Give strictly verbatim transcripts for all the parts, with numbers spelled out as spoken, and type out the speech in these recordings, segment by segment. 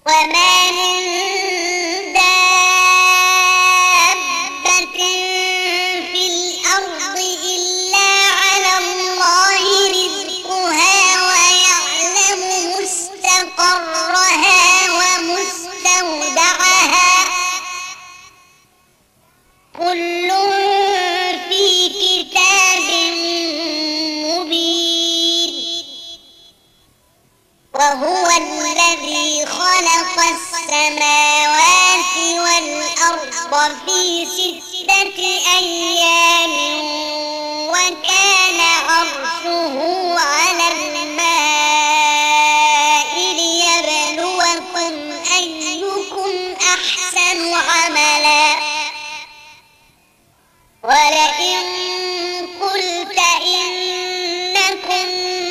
وما من دابة في الأرض إلا على الله رزقها ويعلم مستقرها ومستودعها كل في كتاب مبين. وهو الذي خلق السماوات والأرض في ستة أيام وكان عرشه على الماء ليبلوكم أيكم أحسن عملا. ولئن قلت إنكم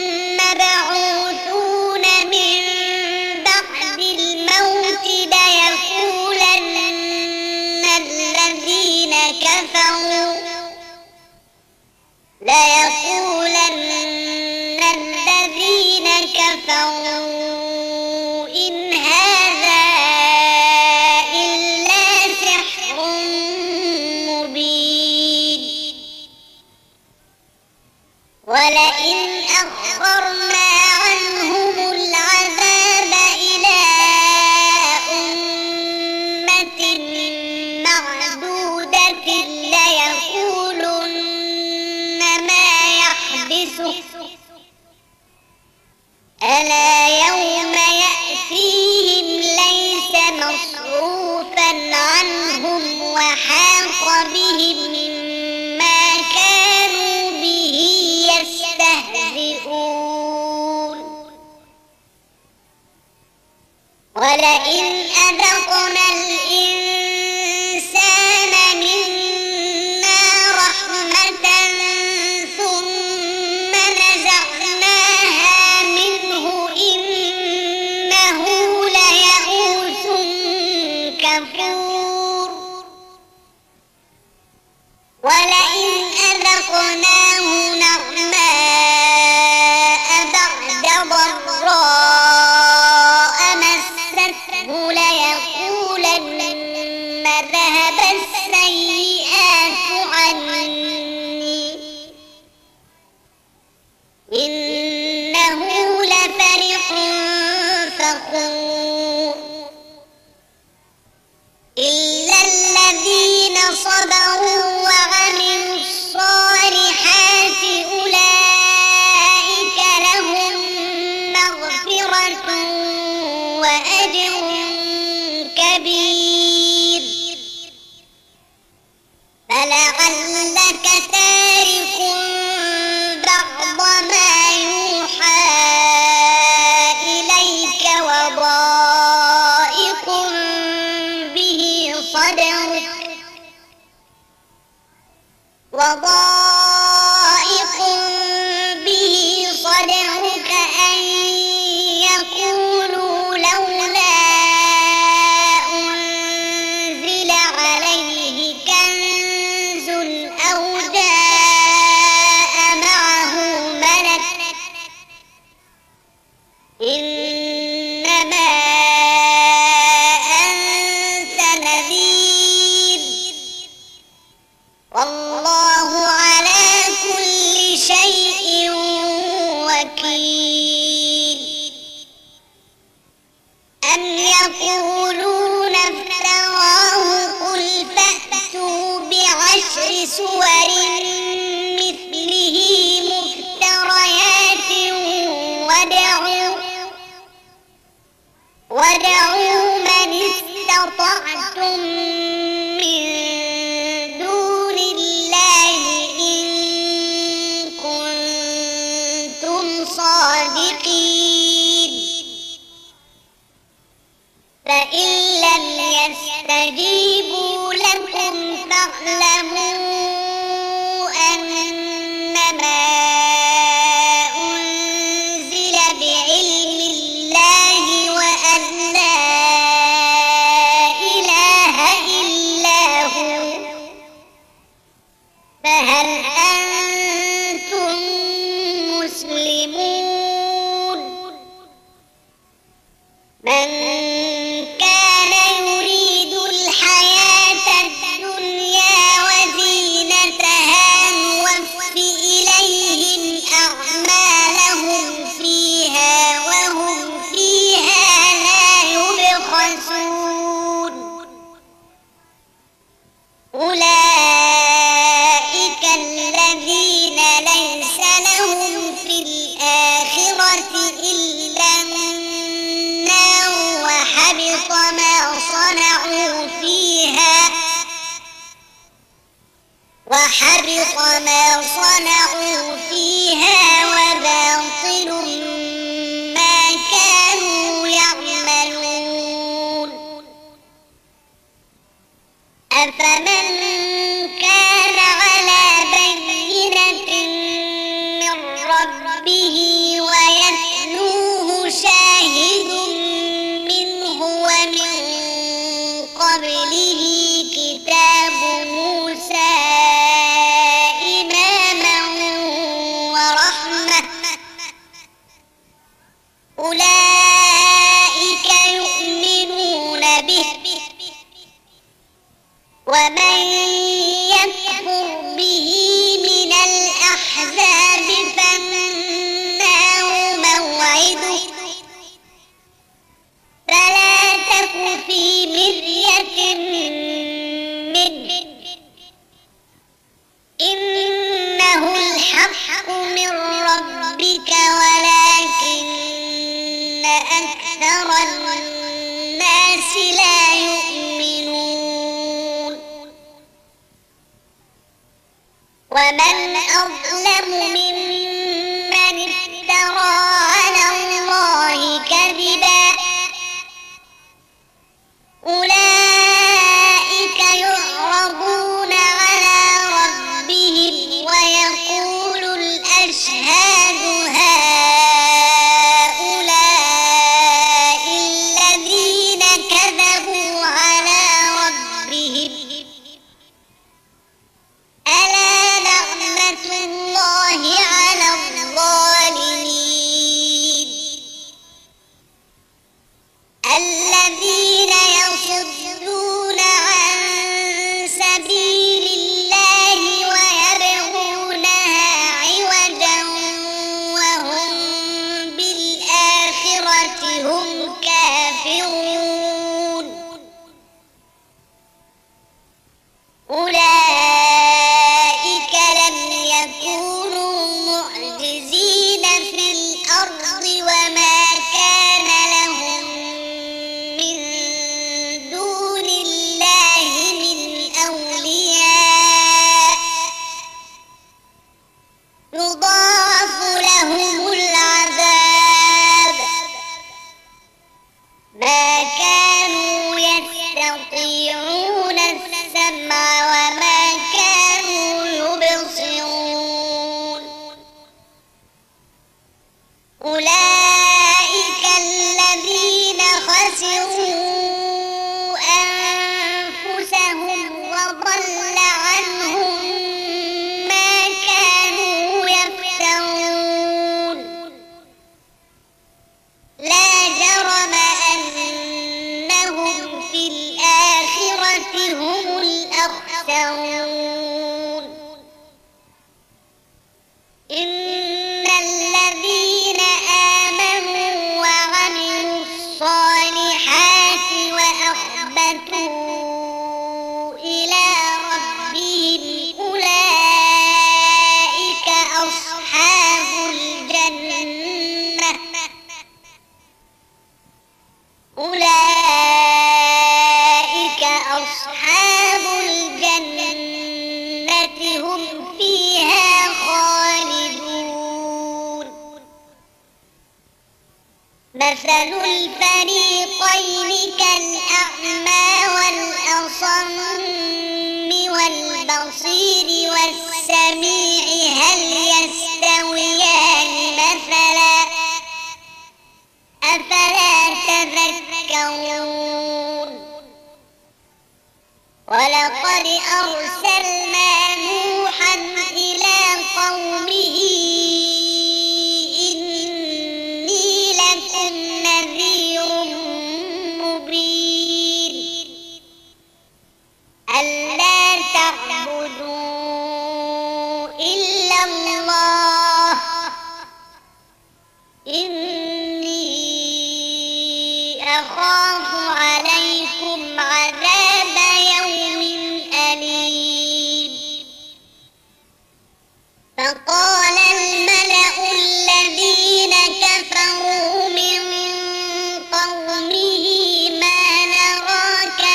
مبعوثون من بعد الموت ليقولن الذين كفروا ليقولن الذين كفروا إن هذا إلا سحر مبين. ولئن أخرنا عنهم العذاب إلى أمة معدودة ليقولن ما يحبسه ألا يوم يأتيهم ليس مصروفا عنهم وحاق بهم ما كانوا به يستهزئون. ولئن أذقنا الإنسان منا رحمة ثم نزعناها منه إنه ليئوس كفور. ولئن أذقناه نعماء بعد ضراء مسته ليقولن ذهب السيئات عني إنه لفرح فخور. إلا الذين صبروا وعملوا الصالحات أولئك لهم مغفرة وأجر كبير. فلعلك تارك بعض ما يوحى إليك وضائق به صدرك وضائق به صدرك أن يقولوا لولا أنزل عليه كنز أو جاء معه ملك إنما أنت نذير والله على كل شيء وكيل. أم يقولون افتراه قل فأتوا بعشر سور مثله مفتريات وادعوا وادعوا من استطعتم من دون الله إن كنتم صادقين. فإن لم يستجيبوا لكم فاعلموا أنما أنزل بعلم الله وأن لا إله إلا هو. فهل أنتم مسلمون؟ من صنعوا فيها وحبط ما صنعوا فيها وباطل ما كانوا يعملون أفمن كان على بينة من ربه ويتلوه شاهد منه ومن قبله كتاب موسى إماما ورحمة أولئك يؤمنون به ومن يكفر به من الأحزاب فالنار موعده فلا تك في مرية منه إنه الحق من ربك ولكن أكثر الناس لا يؤمنون ومن أظلم ممن افترى على الله كذبا أولئك يعرضون على ربهم ويقول الأشهاد هؤلاء الذين كذبوا على ربهم ألا لعنة الله على الظالمين الذين يصدون عن سبيل الله ويبغونها عوجا وهم بالآخرة هم كافرون أولئك لم يكونوا معجزين في الأرض وما كان لهم من دون الله من أولياء يضاعف لهم العذاب ما كانوا يستطيعون السمع وما كانوا يبصرون أولئك الذين خسروا أنفسهم وضل عنهم ما كانوا يفترون لا جرم أنهم في الآخرة هم الأخسرون إن الذين آمنوا وعملوا الصالحات وأخبتوا إلى ربهم أولئك أصحاب الجنة أولئك أصحاب الجنة هم فيها خالدون مثل الفريقين كالأعمى والأصم والبصير والسميع هل يستويان مثلا أفلا تذكرون ولقد أرسلنا نوحا إلى قومه إني لكم نذير مبين ألا تعبدوا إلا الله إني أخاف عليكم عذاب يوم أليم فقال الملأ الذين كفروا من قومه ما نراك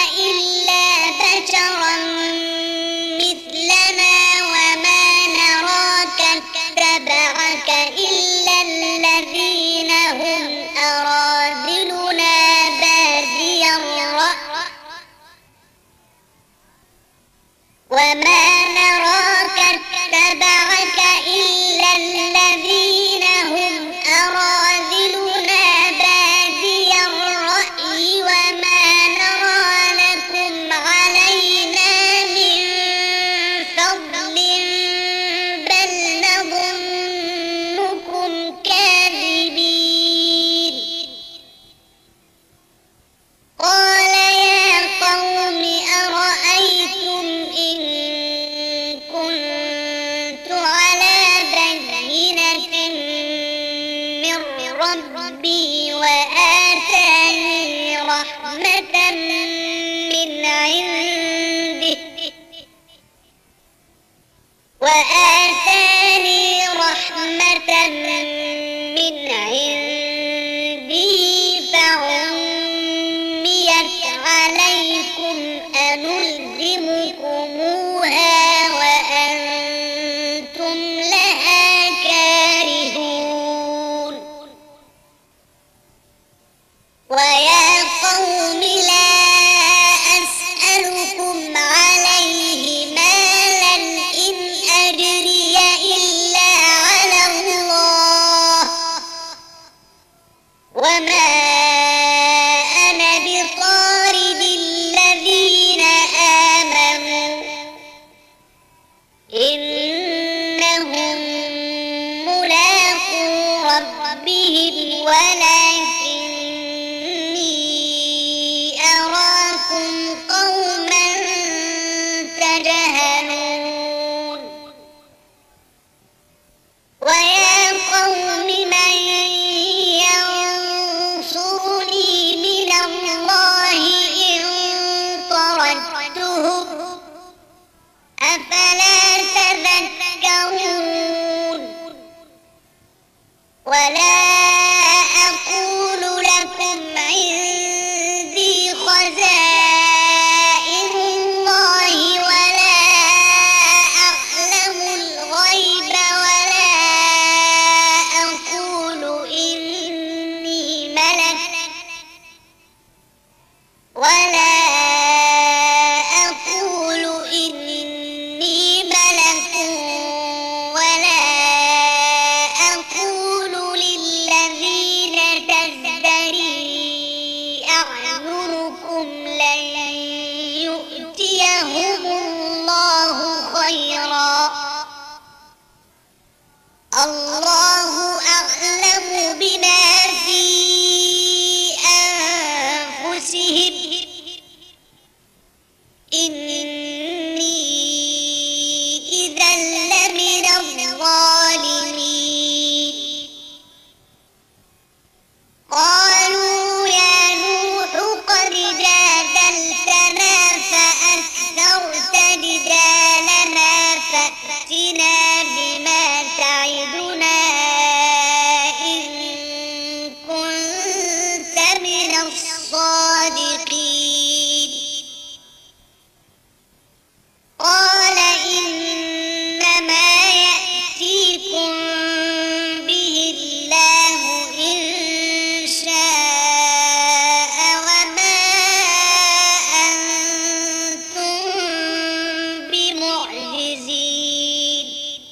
ويا قوم لا أسألكم عليه مالا إن أجري إلا على الله وما أنا بطارد الذين آمنوا إنهم ملاقو ربهم ولكني أراكم قوما تجهلون ويا قوم من ينصرني من الله إن طردتهم أفلا تذكرون ولا أقول لكم عندي خزائن الله ولا أعلم الغيب ولا أقول إني ملك ولا أقول إني ملك ولا أقول للذين تزدري أعينكم لن يؤتيهم الله خيرا الله أعلم بما في أنفسهم إني إذا لمن الظالمين قالوا يا نوح قد جادلتنا فأكثرت جدالنا فأتنا بما تعدنا إن كنت من الصادقين قال إنما يأتيكم به الله إن شاء وما أنتم بمعجزين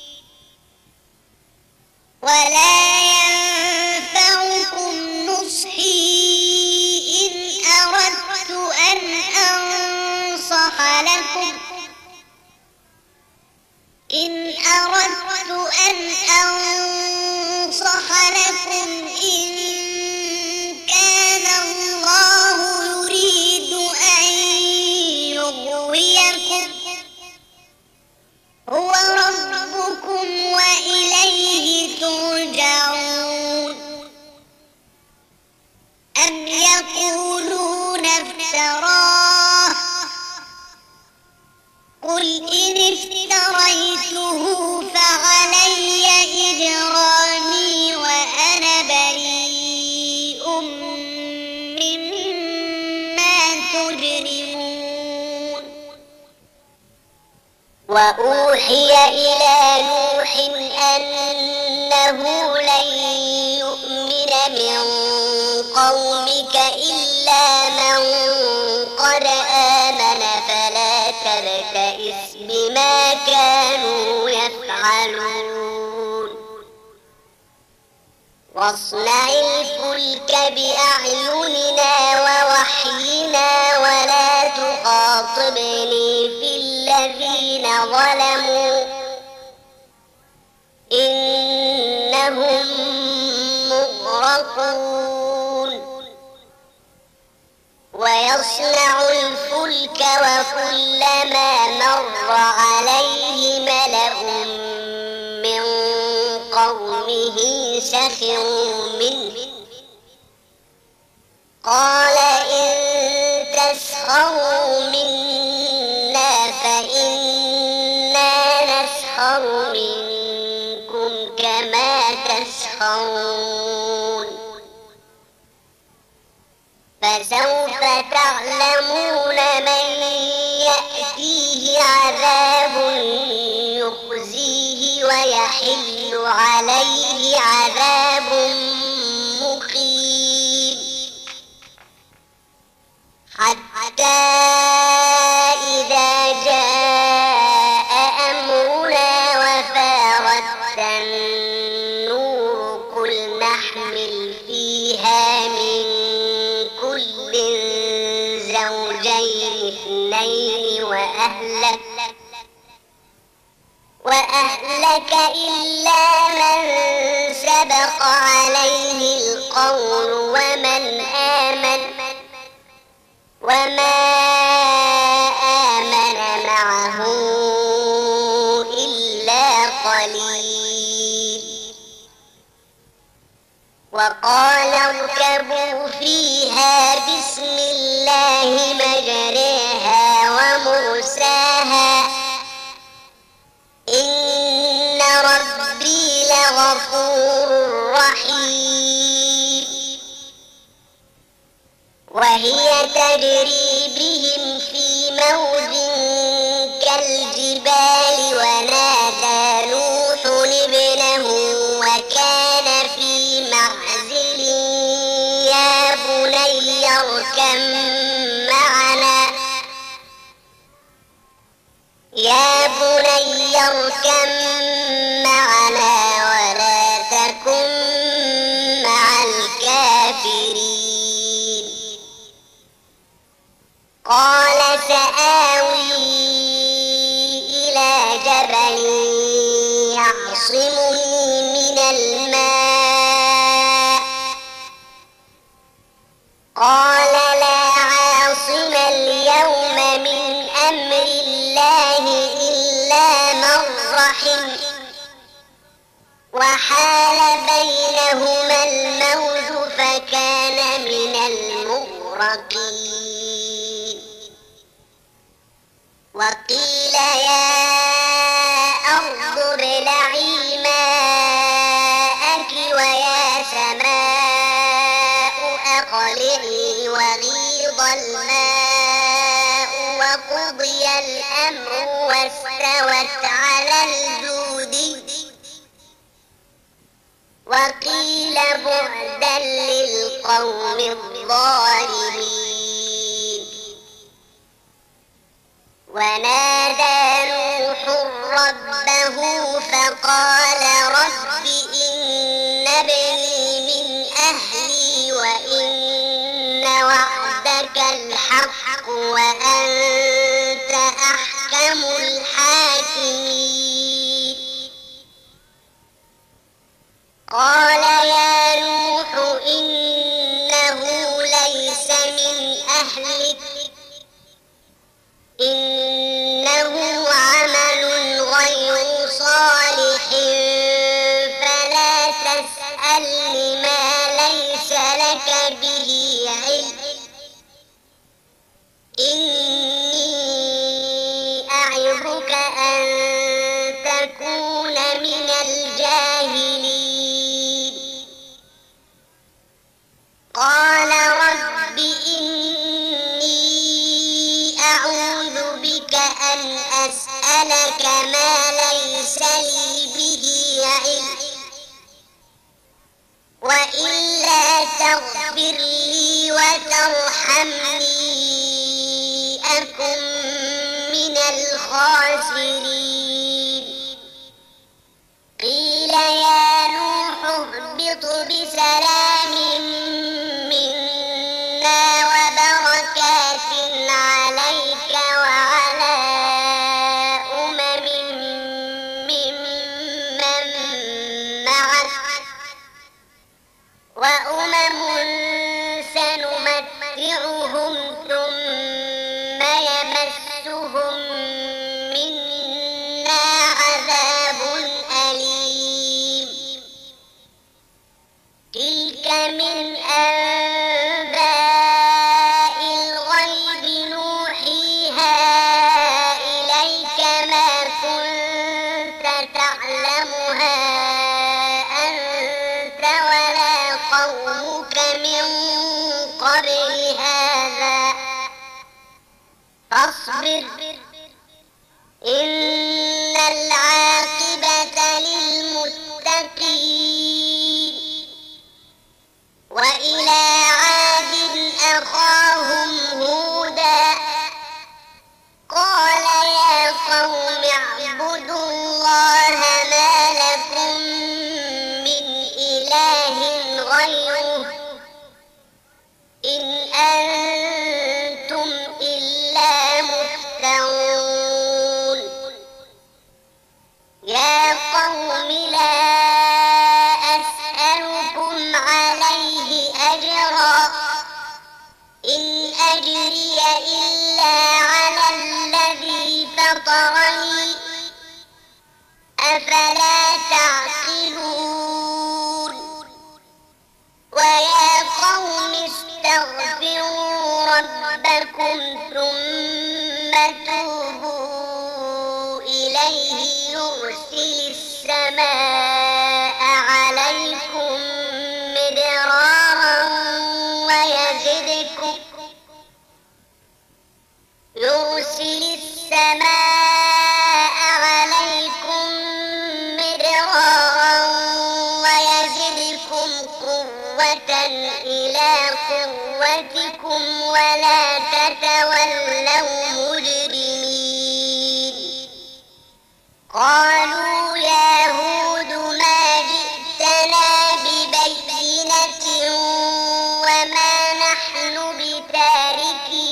ولا ينفعكم نصحي إن أردت أن أنصح لكم إن أردت أن أنصح لكم إن كان الله يريد أن يغويكم هو ربكم وإليه ترجعون أم يقولون افتراه قل إن افتريته فعلي إجرامي وأنا بريء مما تجرمون وأوحي إلى نوح أنه لن يؤمن من قومك إلا من قد آمن فلا تبتئس بما كانوا يفعلون واصنع الفلك بأعيننا ووحينا ولا تخاطبني في الذين ظلموا إنهم مغرقون ويصنع الفلك وكلما مر عليه ملأ من قومه سخروا منه قال إن تسخروا منا فإنا نسخر منكم كما تسخرون فسوف تعلمون من يأتيه عذاب يخزيه ويحل عليه عذاب مقيم وأهلك إلا من سبق عليه القول ومن آمن وما آمن معه إلا قليل. وقال اركبوا فيها بسم الله مجريها ومرساها إن ربي لغفور رحيم. وهي تجري بهم في موج كالجبال ونادى نوح ابنه وكان في معزل يا بني اركب معنا يا بني اركب معنا ولا تكن مع الكافرين. قال سآوي إلى جبل يعصمني من الماء قال لا عاصم اليوم من أمر الله إلا من رحم وحال بينهما الموج فكان من المغرقين. وقيل يا أرض ابلعي ماءك ويا سماء أقلعي وغيض الماء وقضي الأمر واستوت على الجود وقيل بعدا للقوم الظالمين. ونادى نوح ربه فقال رب إن ابني من أهلي وإن وعدك الحق وأنت أحكم الحاكمين. قال يا نوح إنه ليس من أهلك إنه عمل غير صالح فلا تسألني ما ليس لك به علم إني أعظك أن تكون من الجاهلين. قال رب إني أعوذ بك أن أسألك ما ليس لي به علم وإلا تغفر لي وترحمني أكن من الخاسرين. قيل يا نوح اهبط بسلام منا وبركات عليك وعلى أمم ممن معك وأمم سنمتعهم ثم يمسهم منا عذاب أليم. تلك من أنباء الغيب نوحيها إليك ما كنت تعلمها أنت ولا قومك من قبل هذا فاصبر إن العاقبة للمتقين. وإلى عاد أخاهم هودا قال يا قوم اعبدوا الله ما لكم من إله غيره إن أنتم إلا مفترون. واستغفروا ربكم ثم توبوا إليه يرسل السماء عليكم مدرارا ويزدكم يرسل السماء عليكم مدرارا ويزدكم قوة إلى قوتكم ولا تتولوا مجرمين. قالوا يا هود ما جئتنا ببينة وما نحن بتاركي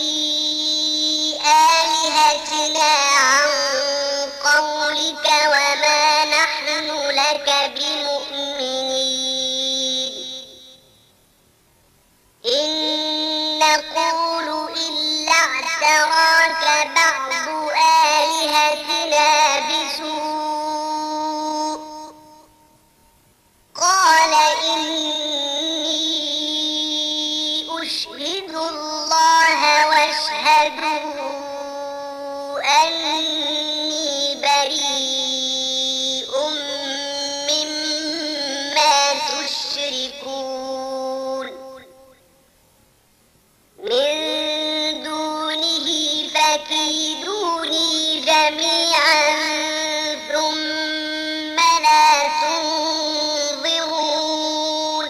آلهتنا عن قولك وما نحن لك بمؤمنين. إن نقول إلا اعتراك بعض آلهتنا بسوء. قال إني أشهد الله واشهدوا أني بريء مما تشركون من دونه فكيدوني جميعا ثم لا تنظرون.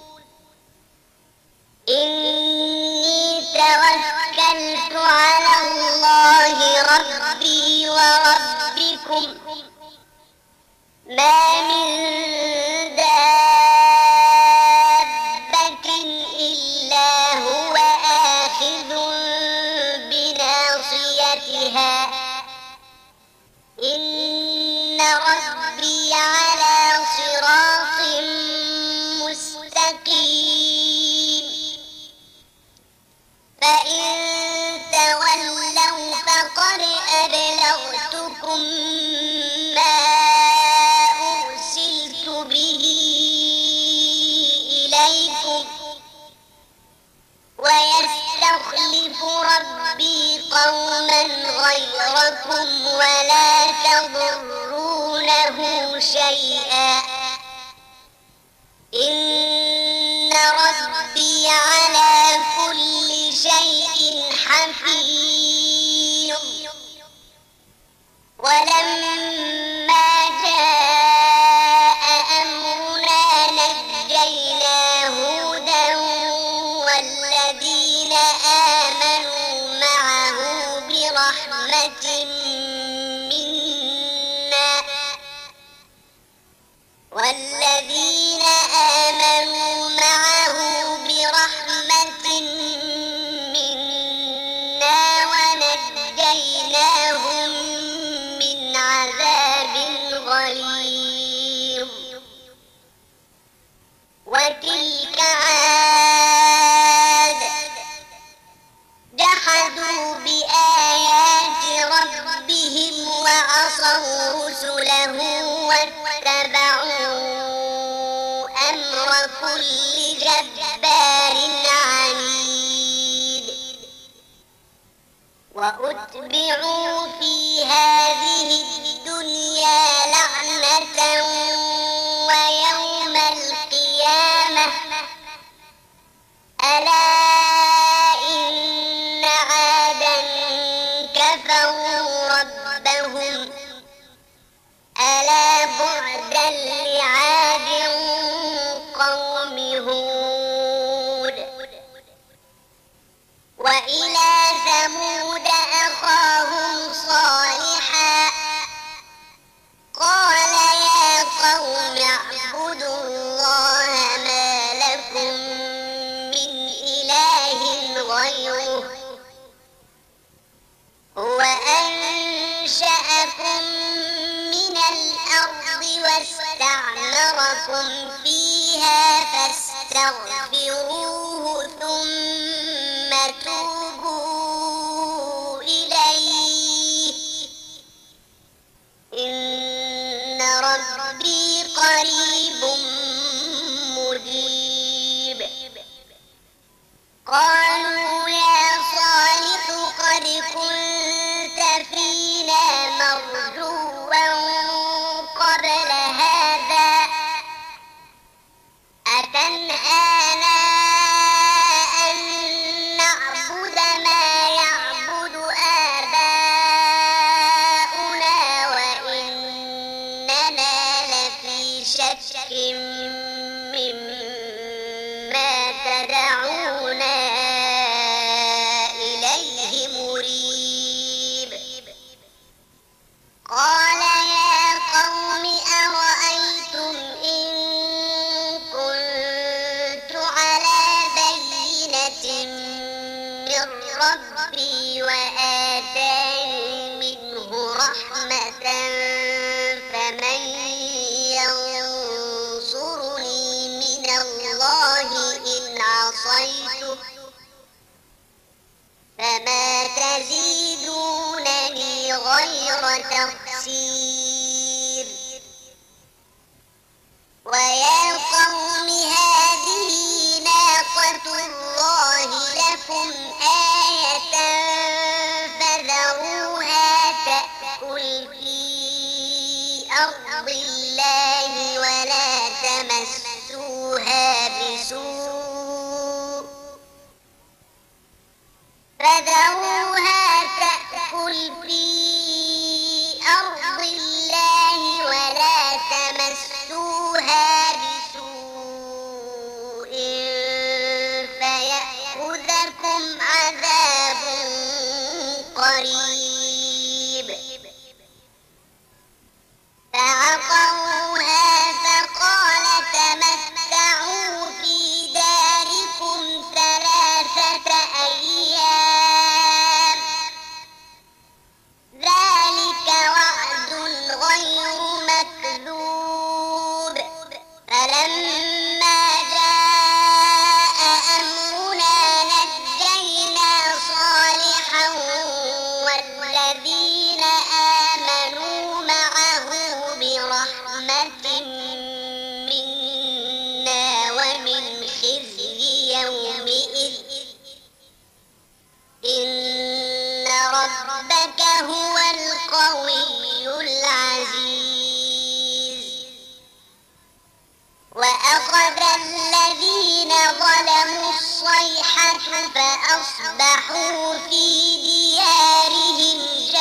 إني توكلت على الله ربي وربكم ما من دابة إلا هو آخذ بناصيتها إن ربي على صراط مستقيم. فإن تولوا فقد أبلغتكم ما أرسلت به إليكم ويستخلف ربي قوما غيركم ولا تضرونه شيئا إن ربي على كل شيء حفيظ. ولما جاء أمرنا نجينا هودا والذين آمنوا معه برحمة منا والذين آمنوا معه برحمة منا ونجيناهم من عذاب غليظ. وتلك عاد جحدوا بآيات ربهم وعصوا رسله واتبعوا أمر كل جبار عنيد. وأتبعوا في هذه الدنيا لعنة ويوم القيامة ألا إن عادا كفروا ربهم ألا بعدا لعاد قوم هود. وإلى ثمود أخاهم صالحا قال يا قوم اعبدوا الله ما لكم من إله غيره هو أنشأكم من الأرض واستعمركم فيها فاستغفروه ثم توبوا إليه إن ربي قريب مجيب. قال من ربي وآتاني منه رحمة فمن ينصرني من الله إن عصيته فما تزيدونني غير تخسير ويا قوم هذه ناقة الله لكم آية فذروها تأكل في أرض الله ولا تمسوها بسوء فذروها تأكل في أرض الله ولا تمسوها بسوء فيأخذكم عذاب قريب فعقروها فقال تمتعوا في داركم ثلاثة أيام ذلك وعد غير مكذوب فلما جاء أمرنا نجينا صالحا والذين آمنوا معه برحمة منا ومن خزي يومئذ إن ربك هو القوي العزيز وأخذ الذين ظلموا الصيحة فأصبحوا في ديارهم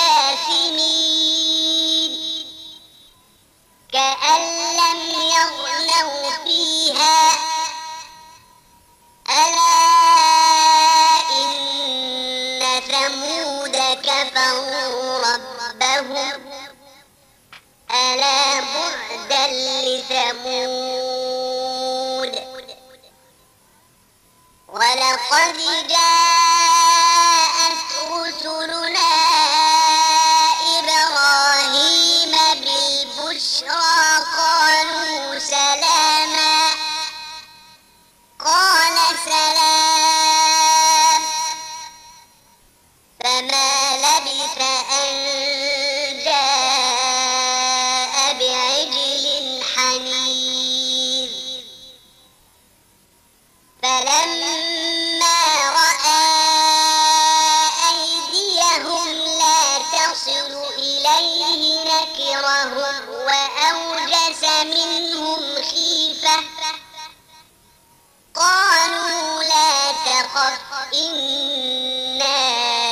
جاثمين كأن لم يغنوا فيها ألا إن ثمود كفروا ربهم ألا بعدا لثمود ولقد جاءت رسلنا إبراهيم بالبشرى قالوا سلاما قال سلام فما لبث أن جاء بعجل حنيذ فلما رأى أيديهم لا تصل إليه نكرهم وأوجس منهم خيفة قالوا لا تخف إنا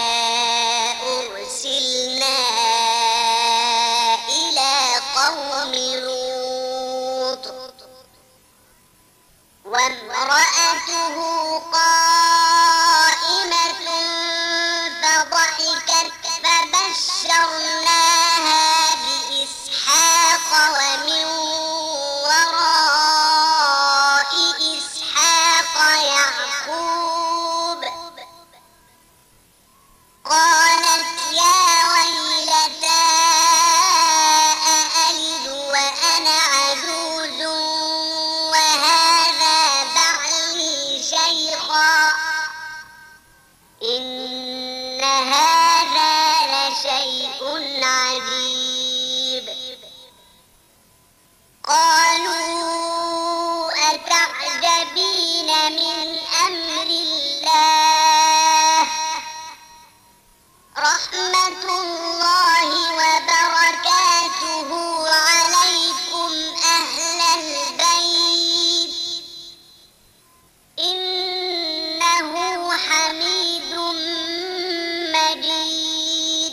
أرسلنا إلى قوم لوط وامرأته قائمة فضحكت فبشرناها بإسحاق ومن وراء إسحاق يعقوب قالت يا ويلتى أألد وأنا عجوز وهذا بعلي شيخا إن هذا لشيء عجيب قالوا أتعجبين من أمر الله رحمة الله وبركاته عليكم أهل البيت إنه حميد مجيد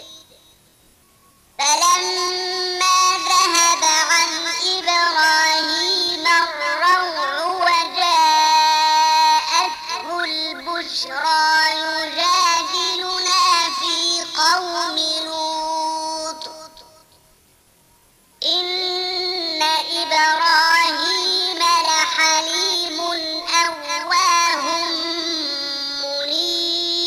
فلما ذهب عن إبراهيم الروع وجاءته البشرى يجادلنا في قوم لوط إن إبراهيم لحليم أواه منيب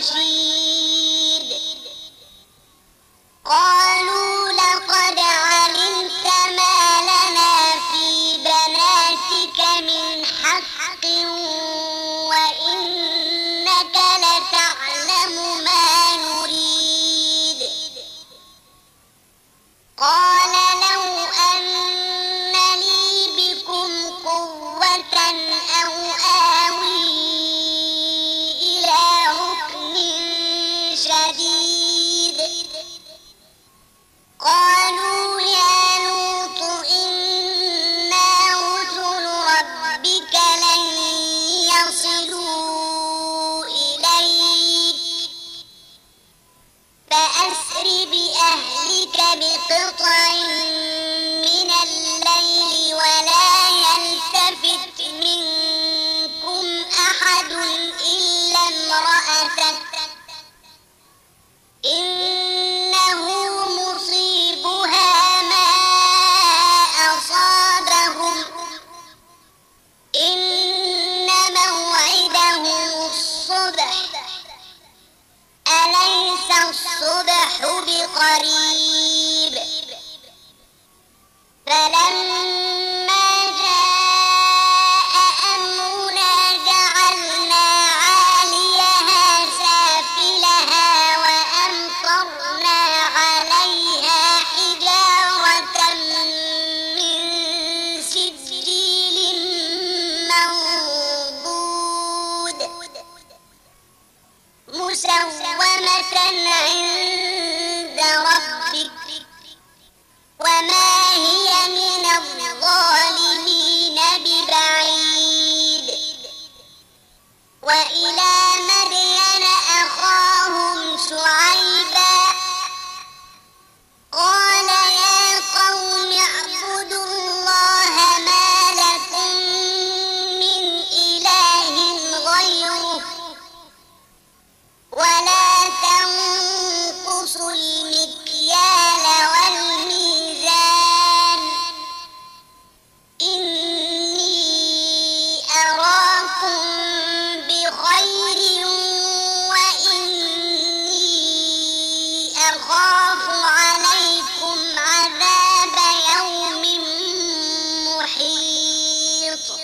رشيد قالوا لقد علمت ما لنا في بناتك من حق وإنك لتعلم ما نريد قال لو أن لي بكم قوة أو آوي إلى ركن شديد قالوا يا لوط إنا رسل ربك لن يصلوا إليك فأسر بأهلك بقطع من الليل ولا يلتفت منكم أحد إلا امرأتك إنه مصيبها ما أصابهم إن موعدهم الصبح أليس الصبح بقريب فلما جاء أمرنا جعلنا عاليها سافلها وأمطرنا عليها حجارة من سجيل منضود مسومة عند ربك وما هي من الظالمين ببعيد وإلى مدين أخاهم شعيبا قال يا قوم اعبدوا الله ما لكم من إله غيره ولا تنقصوا المكيال والميزان إني أراكم بخير وإني أخاف عليكم عذاب يوم محيط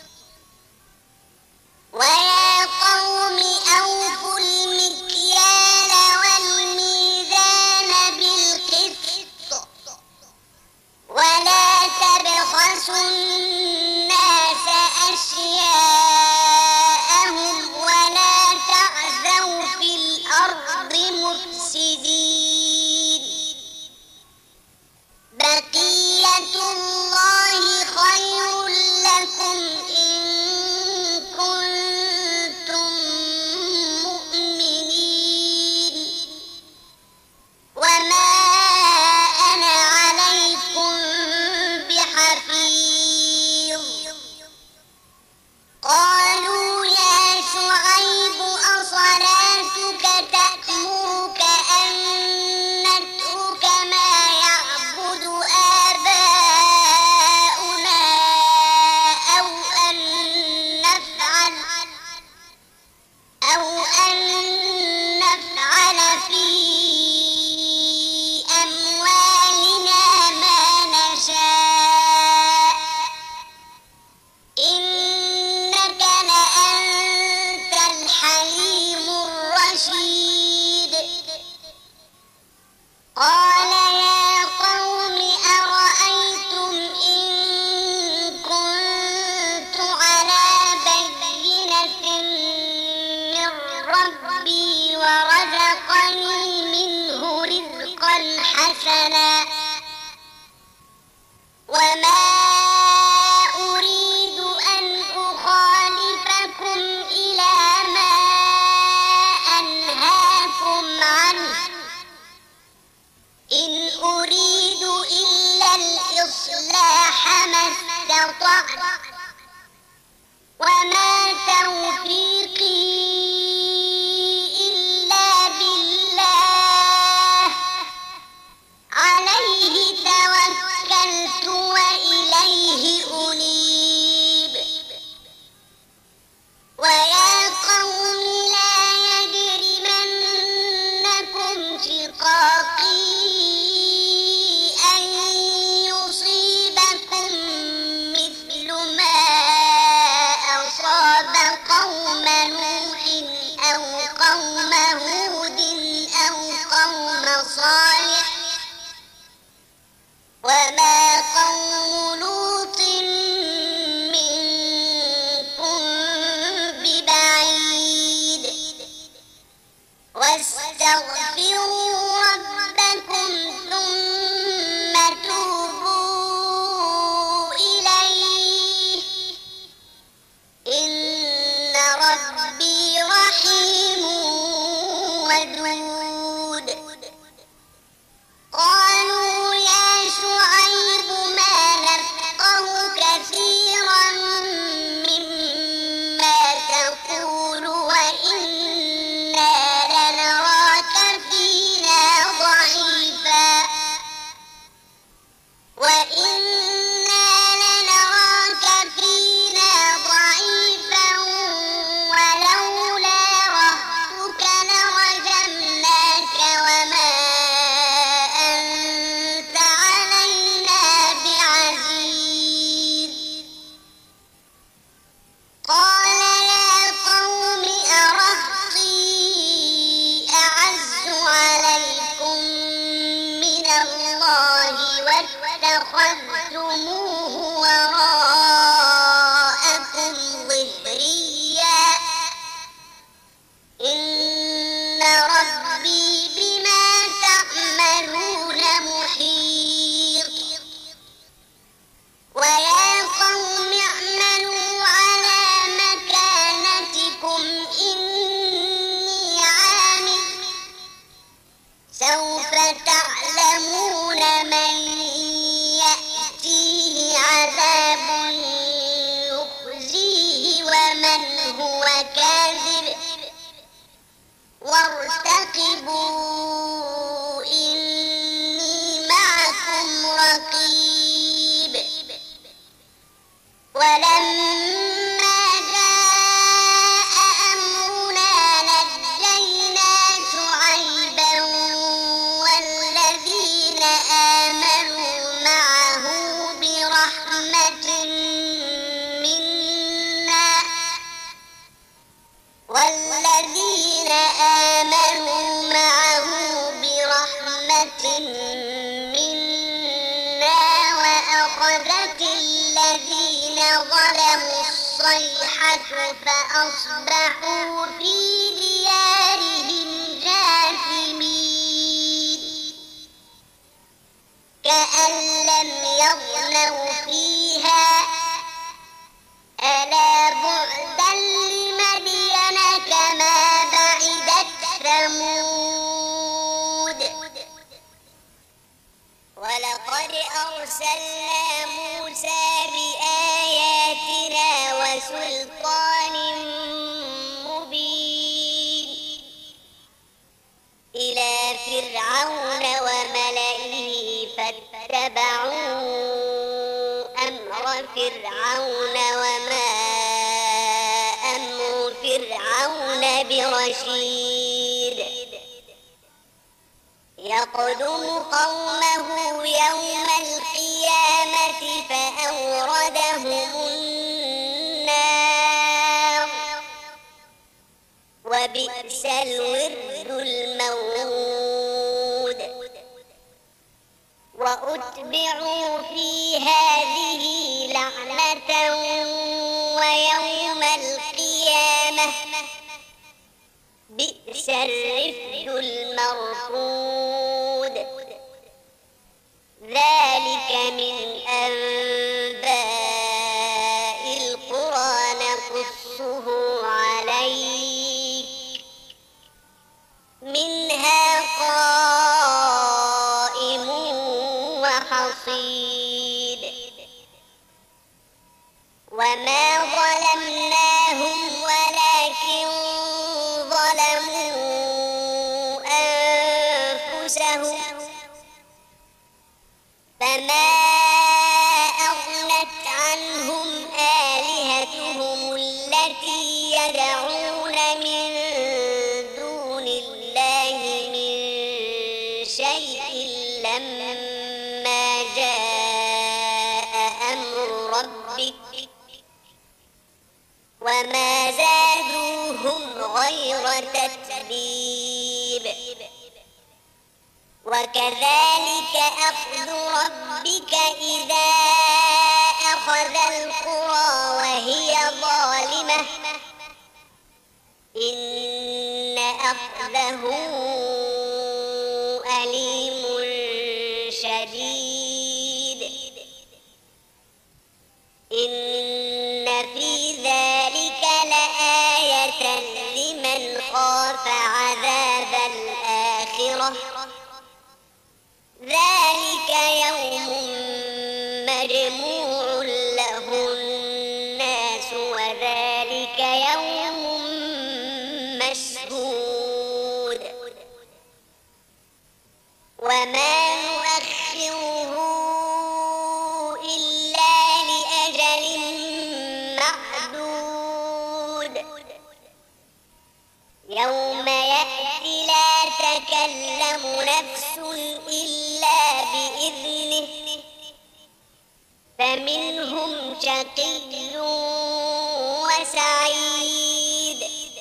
ويا قوم أوفوا المكيال والميزان بالقسط ولا تبخسوا الناس أشياءهم ولا تعثوا في الأرض مفسدين بقية الله خير لكم إن كنتم مؤمنين وما أنا عليكم بحفيظ قالوا يا شعيب أصلاتك تأمرك أن نترك ما يعبد آباؤنا أو أن نفعل أو أن نفعل في أموالنا ما نشاء إنك لأنت الحليم الرشيد قال يا قوم أرأيتم إن كنت على بينة من ربي ورزقني منه رزقا حسنا وما أريد أن أخالفكم إلى ما أنهاكم عنه إن أريد إلا الإصلاح ما استطعت وما توفيقي إلا بالله عليه توكلت وإليه أنيب ويا قوم لا يجرمن واستغفروا ربكم ثم توبوا إليه إن ربي رحيم ودود قالوا يا شعيب ما نفقه كثيرا مما تقول وإنا لنراك فينا ضعيفا وإنا لنراك فينا ضعيفا ولولا رهطك لرجمناك وما أنت علينا بعزيز قال يا قوم أرهطي أعز عليكم من الله واتخذتموه وراءكم ظهريا إن ربي بما تعملون محيط ويا قوم اعملوا على مكانتكم إني عامل سوف تعلمون من يأتيه عذاب يخزيه ومن هو كاذب وارتقبوا إني معكم رقيب ولما جاء أمرنا نجينا شعيبا والذين آمنوا معه برحمة منا والذين آمنوا معه برحمة منا وأخذت الذين ظلموا الصيحة فأصبحوا في ديارهم جاثمين كأن لم يغنوا فيها ألا بعدا لمدين كما بعدت ثمود ولقد أرسلنا موسى بآياتنا وسلطان مبين إلى فرعون وملئه فاتبعوا أمر فرعون وما أمر فرعون برشيد يقدم قومه يوم القيامة فأوردهم النار وبئس الورد المورود وأتبعوا في هذه لعنة ويوم القيامة بئس الرفد المرفود ذلك من أنباء القرى نقصه عليك منها قائم وحصيد وما ظلمناهم ولكن ظلموا أنفسهم فما أغنت عنهم آلهتهم التي يدعون من دون الله من شيء لما جاء أمر ربك وما زادوهم غير تتبيب وكذلك أخذ ربك إذا أخذ القرى وهي ظالمة إن أخذه أليم شديد إن في ذلك لآية لمن خاف عذاب الآخرة ذلك يوم مجموع له الناس وذلك يوم مشهود وما نؤخره إلا لأجل معدود يوم يأتي لا تكلم نفس إلا بإذنه فمنهم شقي وسعيد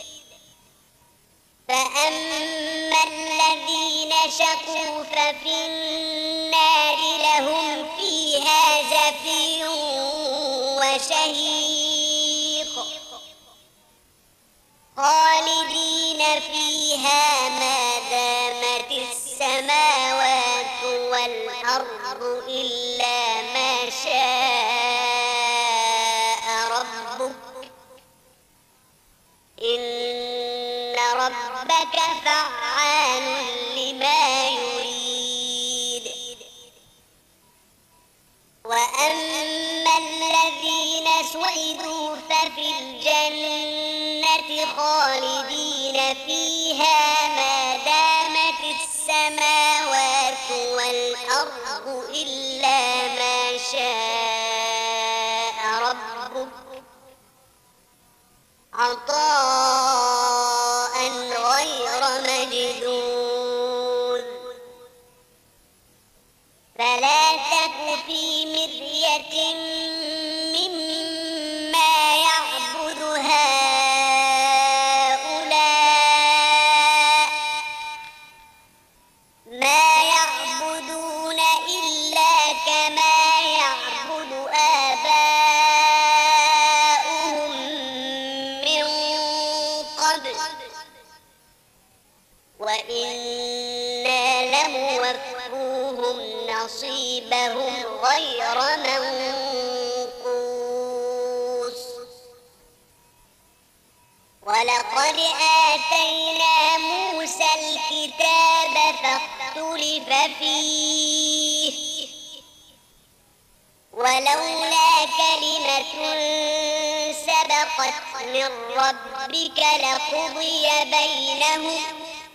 فأما الذين شقوا ففي النار لهم فيها زفير وشهيق خالدين فيها ما دامت السماوات والأرض إلا ما شاء ربك إن ربك فعال لما يريد وأما الذين سعدوا ففي الجنة خالدين فيها ما دامت السماوات والأرض إلا ما شاء ربك عطاء غير مجذوذ فلا تك في مرية مما يعبد هؤلاء ما يعبدون إلا كما يعبد آباؤهم من قبل وإنا لموفوهم نصيبهم غير منقوص ولقد آتينا موسى الكتاب فاختلف فيه ولولا كلمة سبقت من ربك لقضي بينهم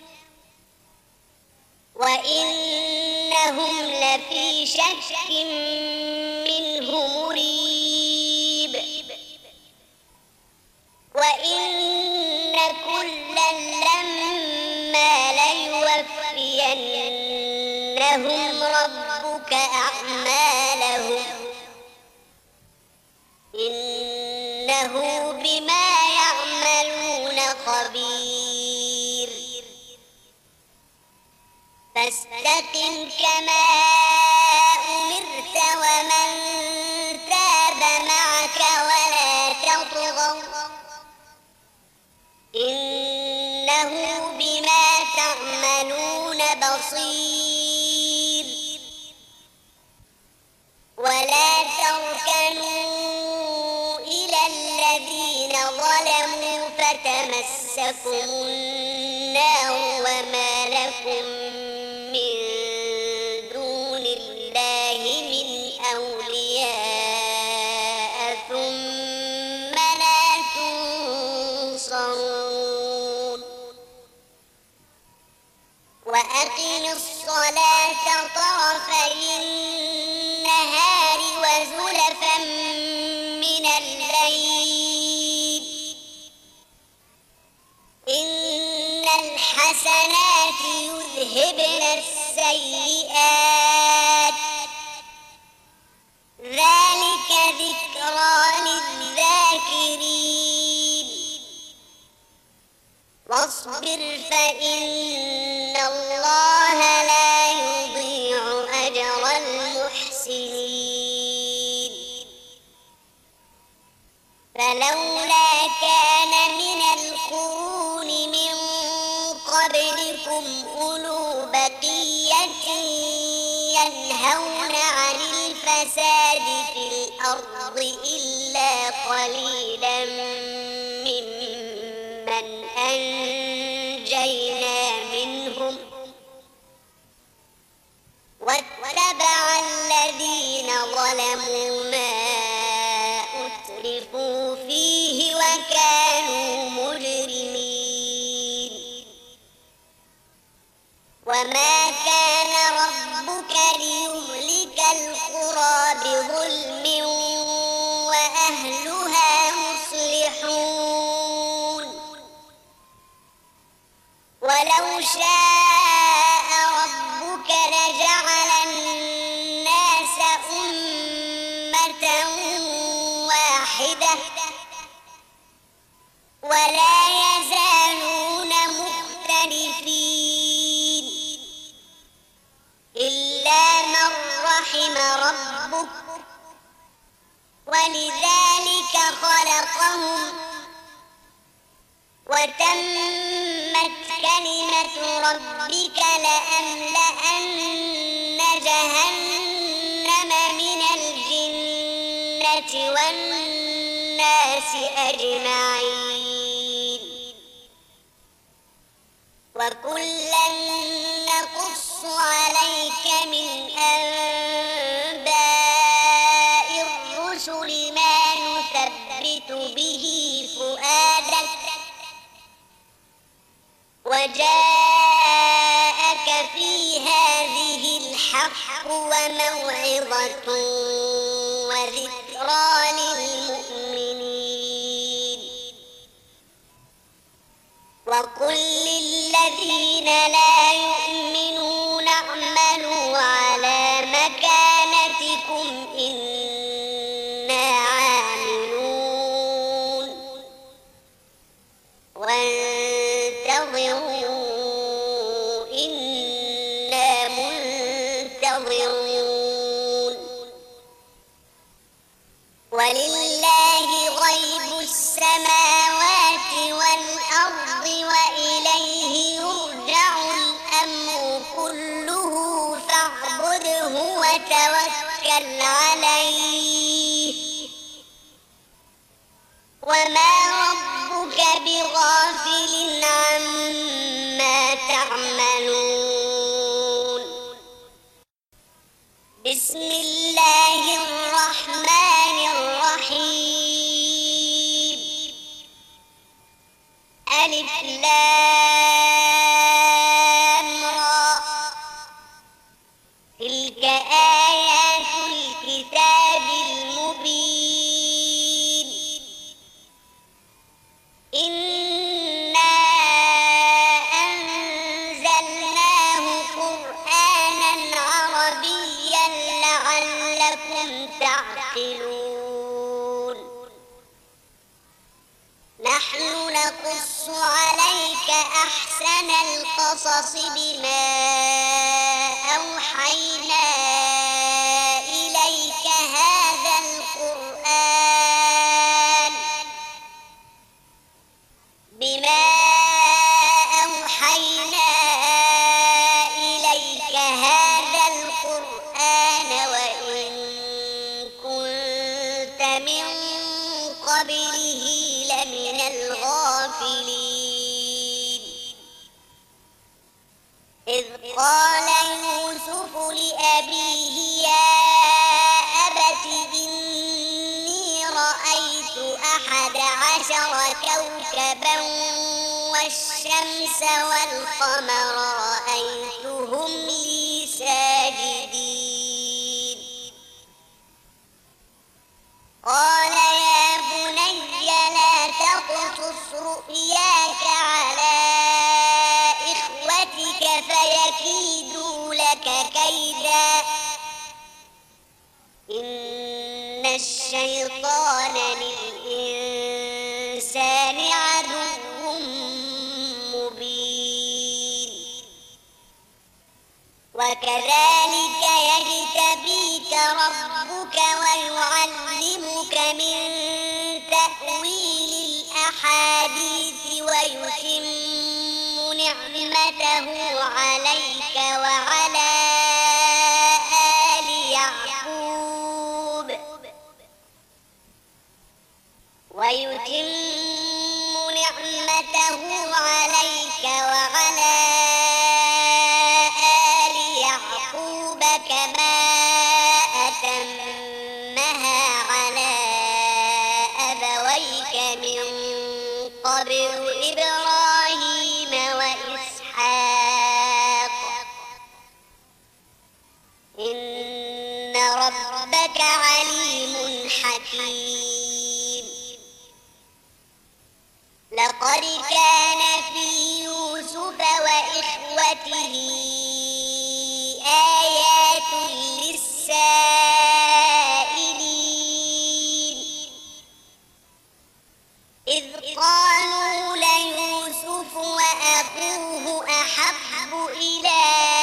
وإنهم لفي شك منه مريب وإن كلا لما ليوفينهم ربك أعمالهم إنه بما يعملون خبير فاستقم كما أمرت ومن تاب معك ولا تطغوا إنه بما تعملون بصير ولا تركنوا إلى الذين ظلموا فتمسكم النار وما لكم من دون الله من أولياء ثم لا تنصرون وأقم الصلاة طرفي النهار وزلفا من الليل إن الحسنات يذهبن السيئات ذلك ذكرى للذاكرين واصبر فإن الله لا يضيع أجر المحسنين فلولا كان من القرون من قبلكم أولو بقية ينهون عن الفساد في الأرض إلا قليلا ممن أنجينا منهم واتبع الذين ظلموا ما أترفوا فيه وكانوا مجرمين وما كان ربك ليهلك القرى بظلم وأهلها مصلحون ولو شاء ربك لجعل الناس أمة واحدة ولا يزالون مختلفين إلا من رحم ربك ولذلك خلقهم وتمت كلمة ربك لأملأن جهنم من الجنة والناس أجمعين وكلا نقص عليك من أنباء الرسل ما نثبت به فؤادك وجاءك في هذه الحق وموعظة وذكرى للمؤمنين وقل للذين لا يؤمنون اعملوا على مكانتكم إنا عاملون وانتظروا إنا منتظرون ولله غيب السماوات والأرض وإليه يرجع الأمر كله فاعبده وتوكل عليه وما ربك بغافل عما تعملون بسم الله الرحمن الرحيم ألف لام را تلك آيات الكتاب المبين إنا أنزلناه قرآنا عربيا لعلكم تعقلون نحن نقص عليك أحسن القصص بما أوحينا إليك هذا القرآن بما أوحينا إليك هذا القرآن وإن كنت من قبله لمن الغافلين إذ قال يوسف لأبيه يا أبت إني رأيت أحد عشر كوكبا والشمس والقمر رأيتهم لي ساجدين قال يا بني لا تقصص رؤياك على إخوتك فيكيدوا لك كيدا إن الشيطان للإنسان عدو مبين وكذلك يجتبيك ربك ويعلمك من تأويل الأحاديث ويتم نعمته نعمته عليك وعلى آل يعقوب ويتم نعمته عليك وعلى آل يعقوب كما أتمها على أبويك من قبل إبراهيم وإسحاق إن ربك عليم حكيم. لقد كان في يوسف وإخوته آيات للسائلين إذ قالوا ليوسف وأخوه أحب إلى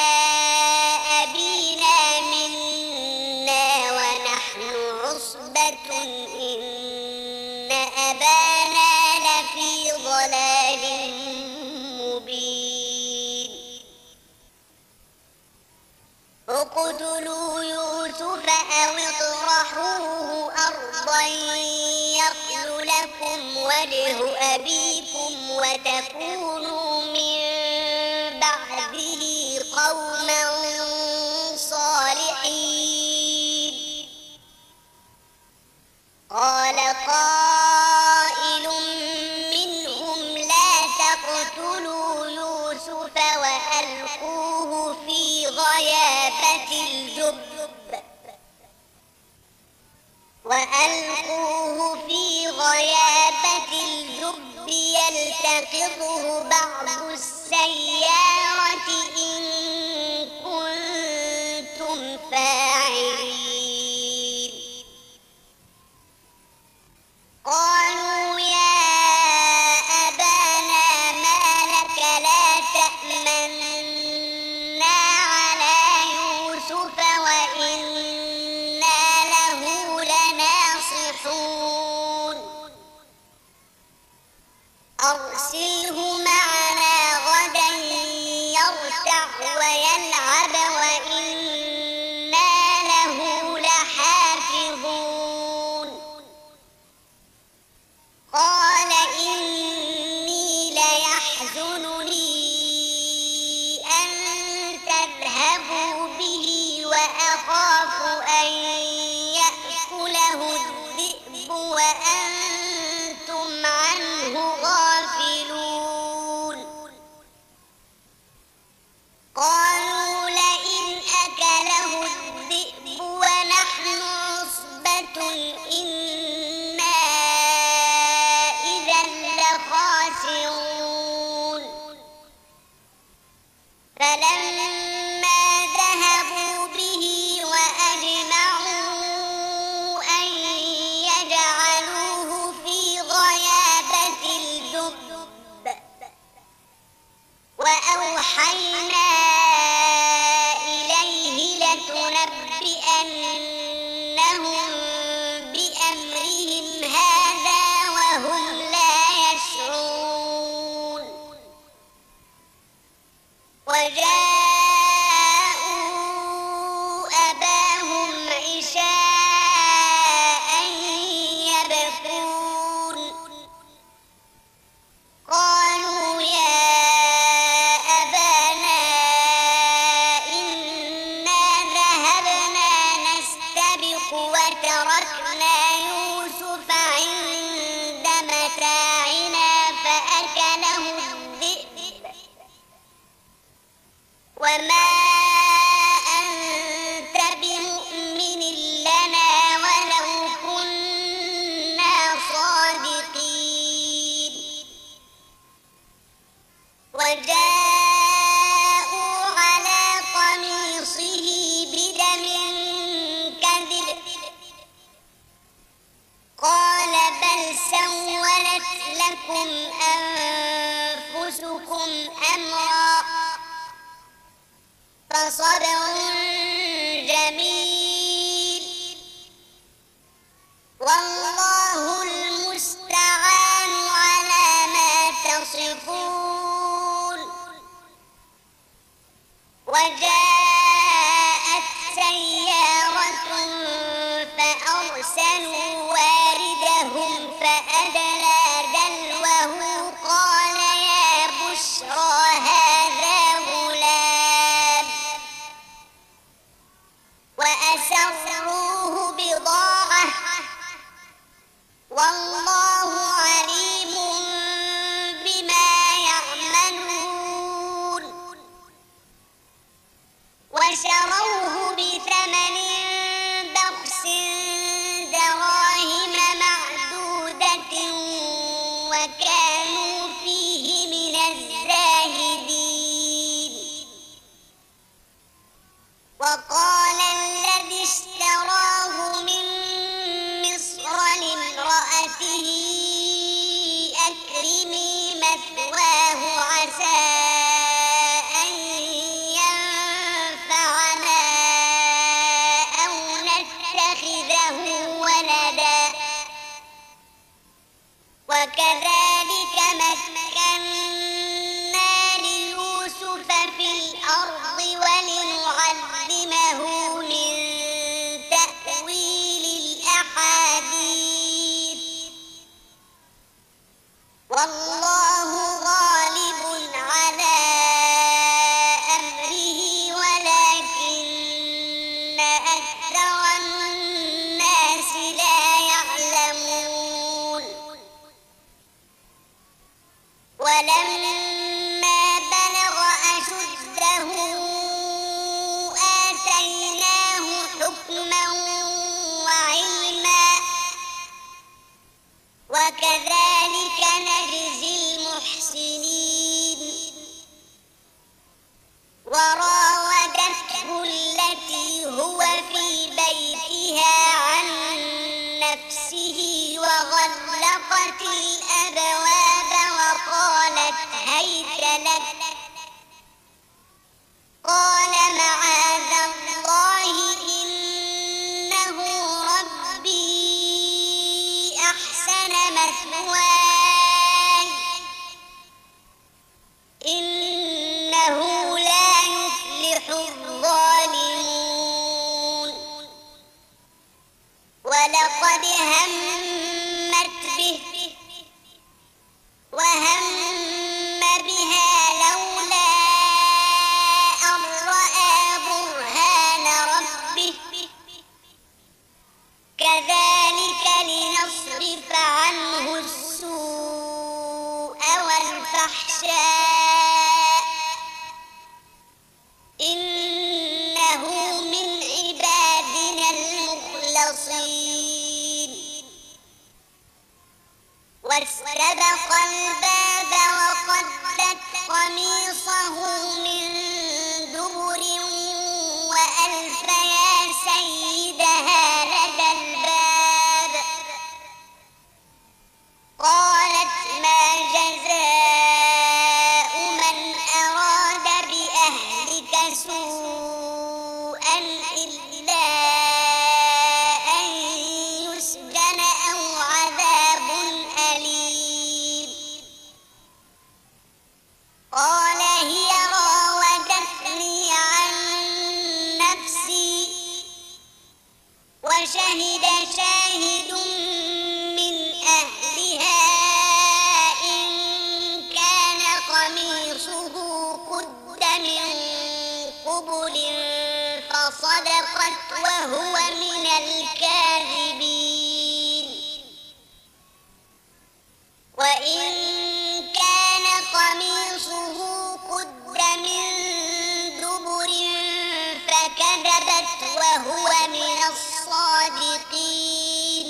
أبينا منا ونحن عصبة إن أبانا لفي ضلال مبين. اقتلوا يوسف أو اطرحوه أرضا يخل لكم وجه أبيكم وتكونوا من بعده قوما صالحين. قال قائل منهم لا تقتلوا يوسف وألقوه في غيابة الجب وألقوه في غيابة الجب يلتقطه بعض السيارة إن كنتم فاعلين. قالوا يا أبانا ما لك لا تأمنا على يوسف وإنا له لناصحون أرسله معنا غدا يرتع ويلعب وإنا له لحافظون. قال إني ليحزنني أن تذهبوا به وأخاف أن يأكله الذئب وأنتم عنه غافلون. قالوا لئن أكله الذئب ونحن عصبة إنا إذا لخاسرون. فلما ذهبوا به وأجمعوا أن يجعلوه في غيابة الجب وأوحينا إليه لتنبئنهم بأمرهم هذا وهم لا يشعرون. وجاءوا أباهم عشاء يبكون. قالوا يا أبانا إنا ذهبنا نستبق وتركنا يوسف عند متاعنا فأكله الذئب وما أنت بمؤمن لنا ولو كنا صادقين. وجاءوا على قميصه بدم كذب قال بل سولت لكم أنفسكم أمرا فصبر جميل والله المستعان على ما تصفون. أدلى دلوه قال يا بشرى هذا غلام وأسروه بضاعة والله عليم بما يعملون وشروه بثمن بخس دراهم معدودة وكانوا فيه من الزاهدين وقال الذي اشتراه من مصر لامرأته أكرمي مثواه عسى أن ينفعنا أو نتخذه ولدا وكذلك مكنا ليوسف في الأرض ولنعلمه من تأويل الأحاديث والله غالب على أمره ولكن أكثر الناس لا يعلمون ولما بلغ أشده آتيناه حكما وعلما وكذلك نجزي المحسنين وراودته التي هو في بيتها عن نفسه وغلقت الأبواب وقالت هيت لك قال معاذ الله إنه ربي أحسن مثواي إنه لا يفلح الظالمون ولقد همت به وهم بها لولا أن رأى برهان ربه كذلك لنصرف عنه السوء والفحشاء إنه من عبادنا المخلصين واستبق الباب وقدت قميصه من دبر وألف يا سيدها لدى الباب قالت ما جزاء من أراد بأهلك سوءا إلا أن يسجن أو عذاب أليم قال هي راودتني عن نفسي وشهد شاهد من أهلها إن كان قميصه قد من قبل فصدقت وهو من الكاذبين وإن كان قميصه قد من دبر فكذبت وهو من الصادقين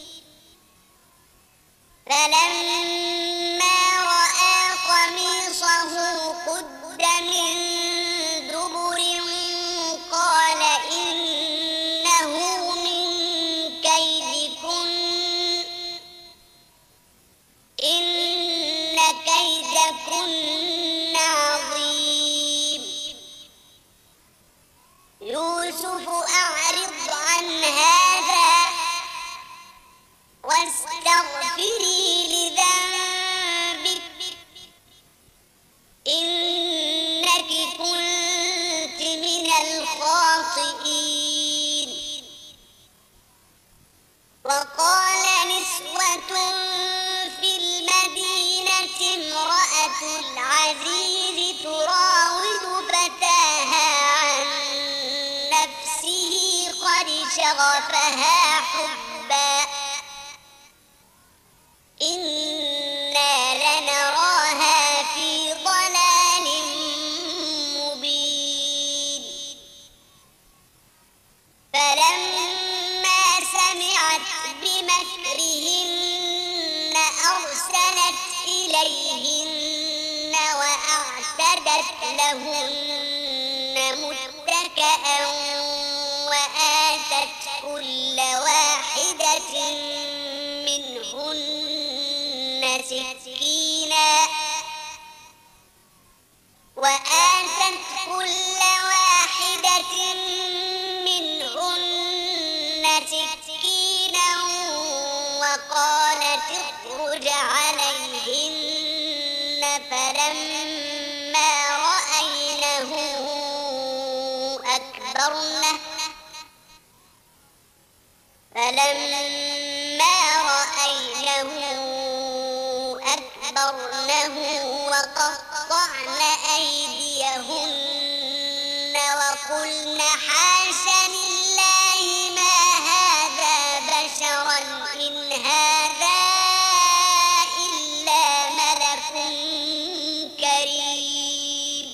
فلما رأى قميصه قد من دبر قال إنه من كيدكن إن كيدكن عظيم يوسف أعرض عن هذا واستغفري لذنبك شغفها حبا إنا لنراها في ضلال مبين فلما سمعت بمكرهن أرسلت إليهن وأعتدت لهن متكئا وآتت كل واحدة منهن سكينا وآتت كل واحدة منهن سكينا وقالت اخرج عليهن فلما رأينه أكبرنه فلما رأينه أكبرنه وقطعن أيديهن وقلن حاش لله ما هذا بشرا إن هذا إلا ملك كريم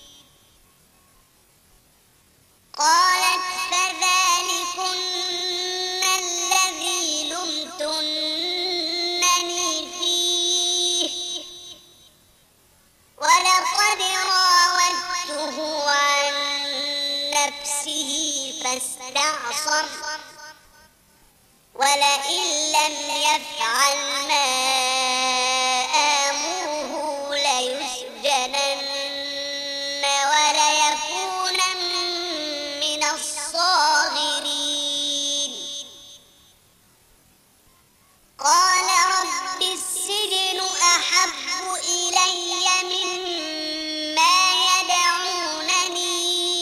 قالت فذلكن الذي لمتنني فيه ولقد راودته عن نفسه فاستعصم ولئن لم يفعل ما آمره ليسجنن وليكونا من الصاغرين قال رب السجن أحب إلي مما يدعونني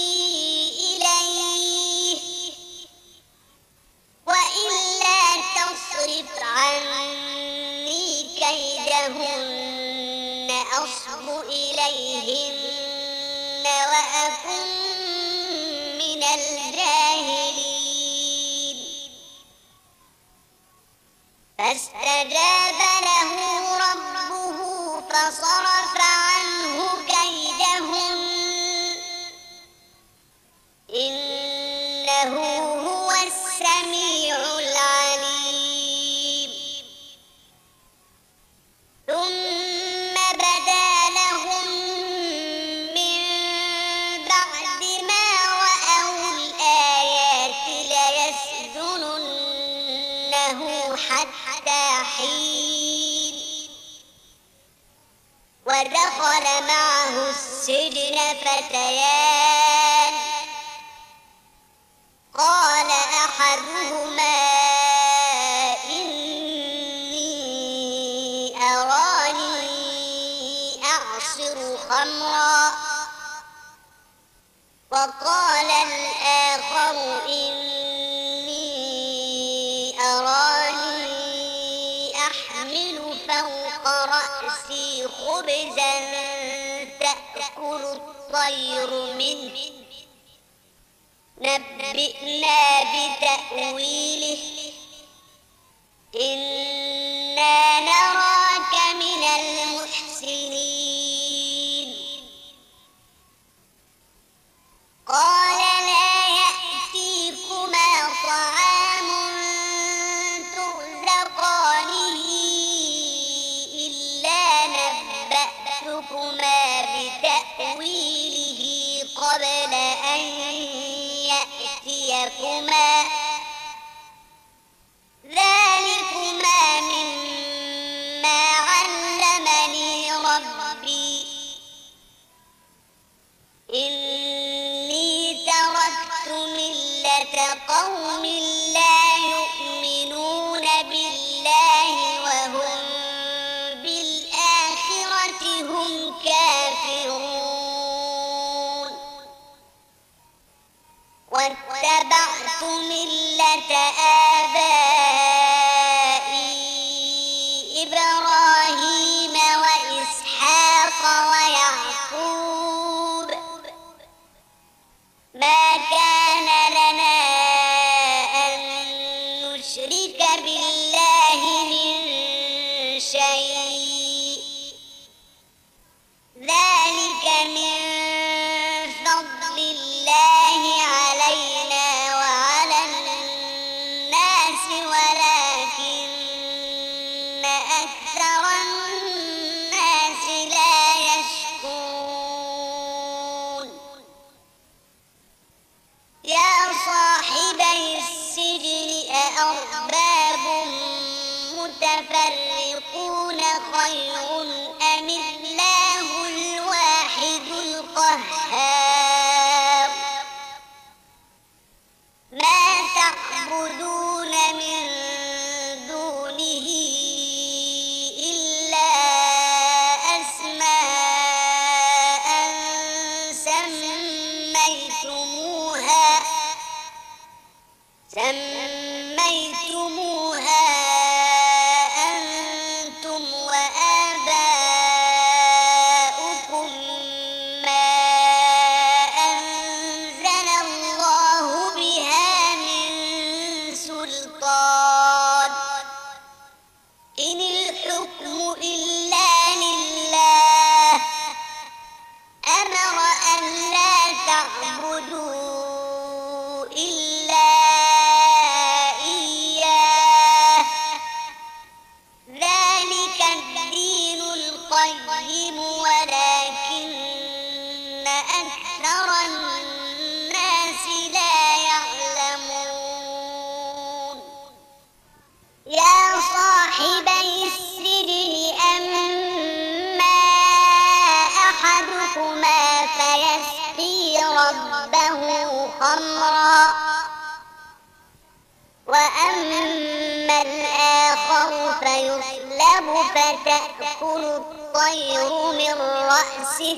إليه وإلا تصرف عني كيدهن أصب إليهن وأكن من الجاهلين فاستجاب له ربه فصرف عنه كيدهن إنه هو السميع العليم ثم بدا لهم من بعد ما رأوا الآيات ليسجننه حتى حين ودخل معه السجن فتيان قال أحدهما إني أراني أعصر خمرا وقال الآخر إني أراني أحمل فوق رأسي خبزا تأكل الطير منه نبئنا بتأويله إنا نراك من المحسنين قال لا يأتيكما طعام ترزقانه إلا نبأتكما بتأويله قبل أن يأتيكما ذلكما مما علمني ربي إني تركت ملة قوم لا يؤمنون بالله وهم بالآخرة هم كافرون واتبعت ملة آبائي إبراهيم وإسحاق ويعقوب ما كان لنا أن سميتموها سميتموها أنتم وآباؤكم ما أنزل الله بها من سلطان إن الحكم إلا لله أمر أن لا تعبدوا إلا إياه ذلك الدين القيم ولكن أكثر الناس لا يعلمون يا صاحبي السجن أما أحدكما فيسقي ربه خمرا وأما الآخر فيصلب فتأكل الطير من رأسه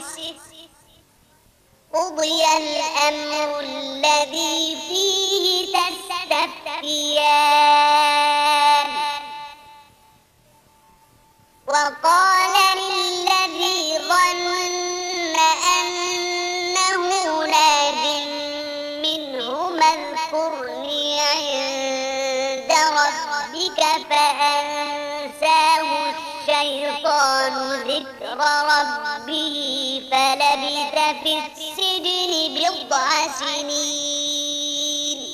قضي الأمر الذي فيه تستفتيان وقال للذي ظن أنه ناج منهما اذكرني عند ربك فأنساه الشيطان ذكر ربه فلبث في السجن بضع سنين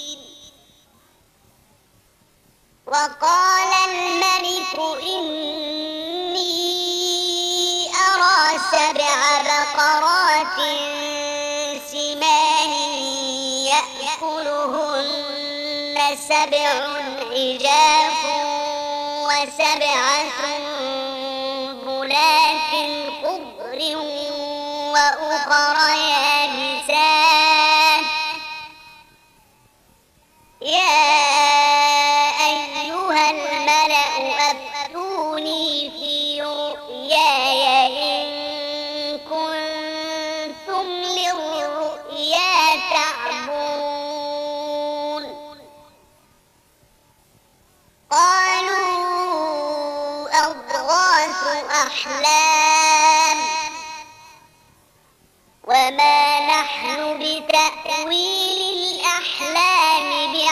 وقال الملك إني أرى سبع بقرات سمان يأكلهن سبع عجاف وسبع سنبلات خضر وأخر يابسات يا أيها الملأ أفتوني في رؤياي إن كنتم للرؤيا تعبرون قالوا أضغاث أحلام وما نحن بتأويل الأحلام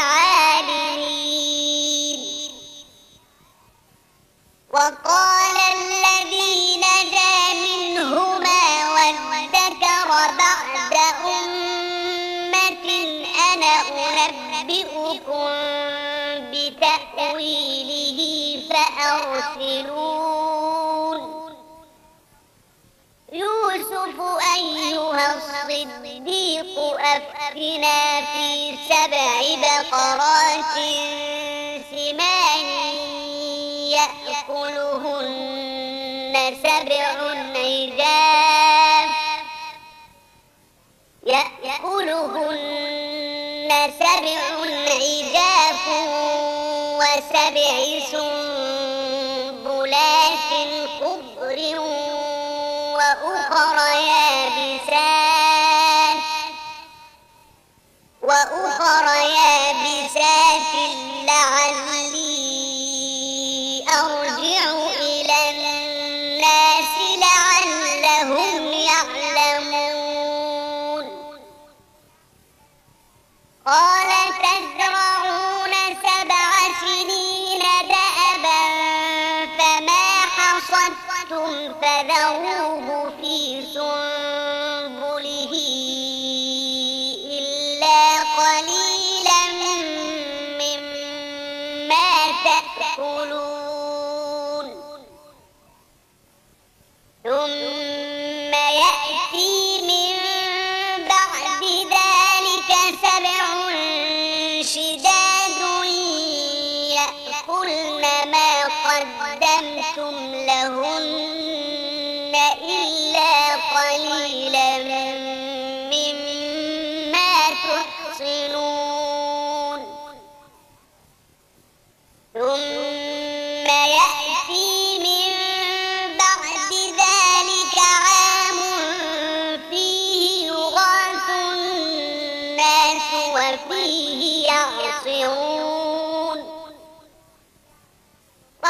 بعالمين وقال الذي نجا منهما وادكر بعد أمة أنا أنبئكم بتأويله فأرسلون يوسف أيها الصديق أفتنا في سبع بقرات سمان يأكلهن سبع عجاف يأكلهن سبع عجاف وسبع سنبلات خضر وأخر يابسات وأخر يابسات لعلي أرجع إلى الناس لعلهم يعلمون قال تزرعون سبع سنين دأبا فما حصدتم فذروه في سنبله إلا قليلا مما تأكلون ثم يأتي من بعد ذلك سبع شداد يأكلن ما قدمتم لهن إلا قليلا مما تحصنون ثم يأتي من بعد ذلك عام فيه يغاث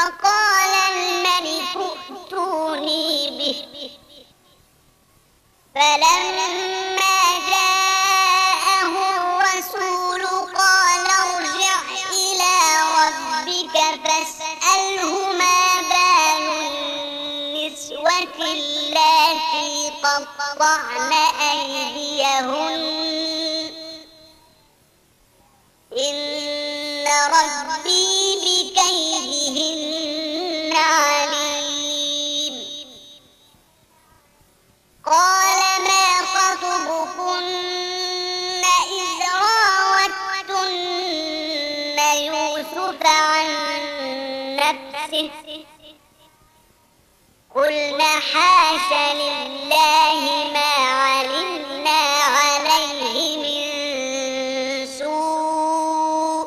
فقال الملك ائتوني به. فلما جاءه الرسول قال ارجع إلى ربك فاسأله ما بال النسوة اللاتي قطعن أيديهن إن ربي بكيدهن عليم. قال ما خطبكن إذ راوتن يوسف عن نفسه قلنا حاش لله ما علمنا عليه من سوء.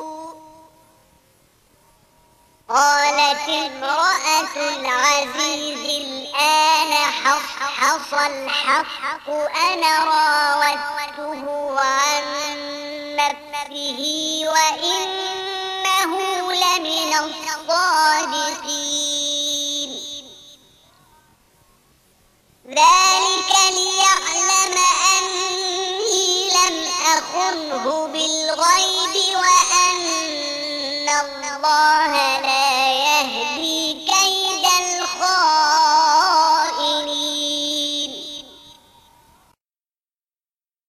قالت امرأة العزيز الآن حصحص الحق أنا راودته عن نفسه وإنه لمن الصادقين. ذلك ليعلم أني لم أخنه بالغيب وأن الله